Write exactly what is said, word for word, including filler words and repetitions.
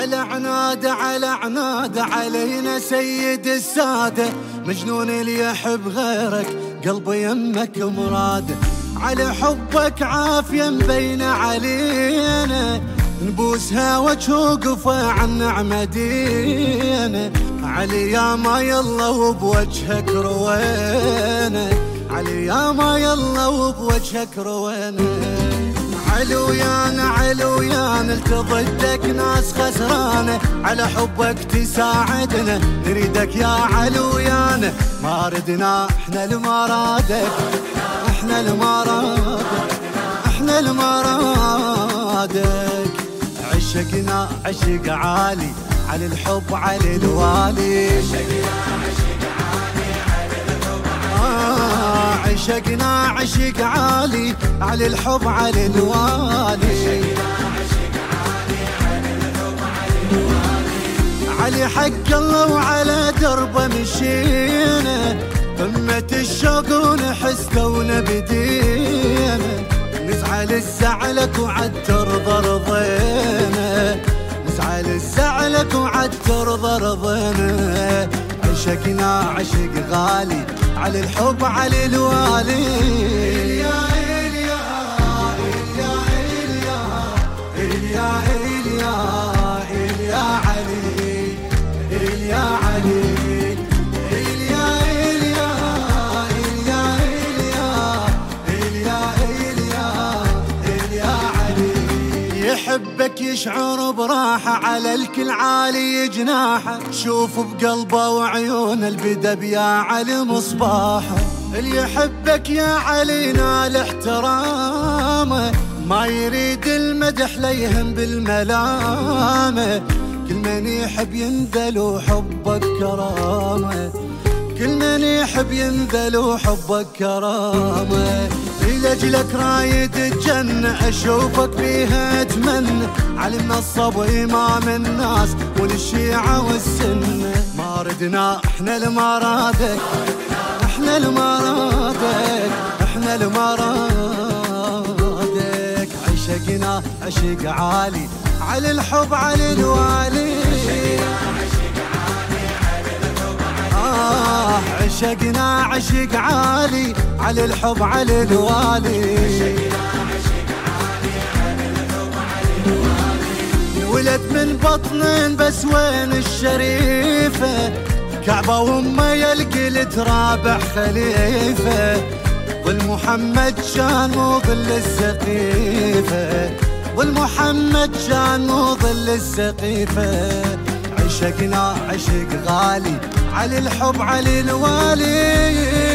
على عناد على عناد علينا سيد السادة، مجنون اللي يحب غيرك قلبي يمك مراده. على حبك عافية مبين علينا، نبوسها وجه وقفة عن نعمة دينا. علي يا ما يلا وبوجهك روينا، علي يا ما يلا وبوجهك روينا. علويانا علويانا التضدك ناس خسرانة، على حبك تساعدنا نريدك يا علويانا. ما ردنا احنا المرادك، احنا المرادك، احنا المرادك. عشقنا عشق عالي على الحب على الوالي، عشقنا عشق عالي على الحب على الوالي. علي حق الله وعلى دربه مشينا، قمة الشوق ونحس كونه بدينا. نزعل الزعلك وعد ترضى رضينا، نزعل الزعلك وعد ترضى رضينا. عشقنا عشق غالي على الحب على الوالي. إليا إليا إليا إليا إليا إليا علي، إليا علي، إليا إليا إليا إليا إليا إليا علي. يحبك يشعر براحة على الكل عالي جناحه، شوف بقلبه وعيونه البدب يا علي مصباحه. اللي يحبك يا علي نال احترامه، ما يريد المدح ليهم بالملامه. كل من يحب ينذل وحبك كرامه، كل من يحب ينذل وحبك كرامه. لأجلك رايد الجنة أشوفك بيها أتمنى، علي منصب إمام الناس والشيعة والسنة. ما ردنا احنا لمرادك، احنا لمرادك، احنا لمرادك. عشقنا عشق عالي على الحب على الوالي، آه عشقنا عشق عالي على الحب على الوالي. ولد من بطن بس وين الشريفة، كعبة وامه يلقي ترابع خليفة. ظل محمد كان مو ظل السقيفة، ظل محمد كان مو ظل السقيفة. عشقنا عشق غالي على الحب على الوالي.